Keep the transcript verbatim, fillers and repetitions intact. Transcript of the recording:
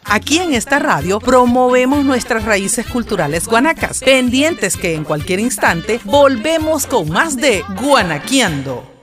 Aquí en esta radio promovemos nuestras raíces culturales guanacas, pendientes que en cualquier instante volvemos con más de Guanaqueando.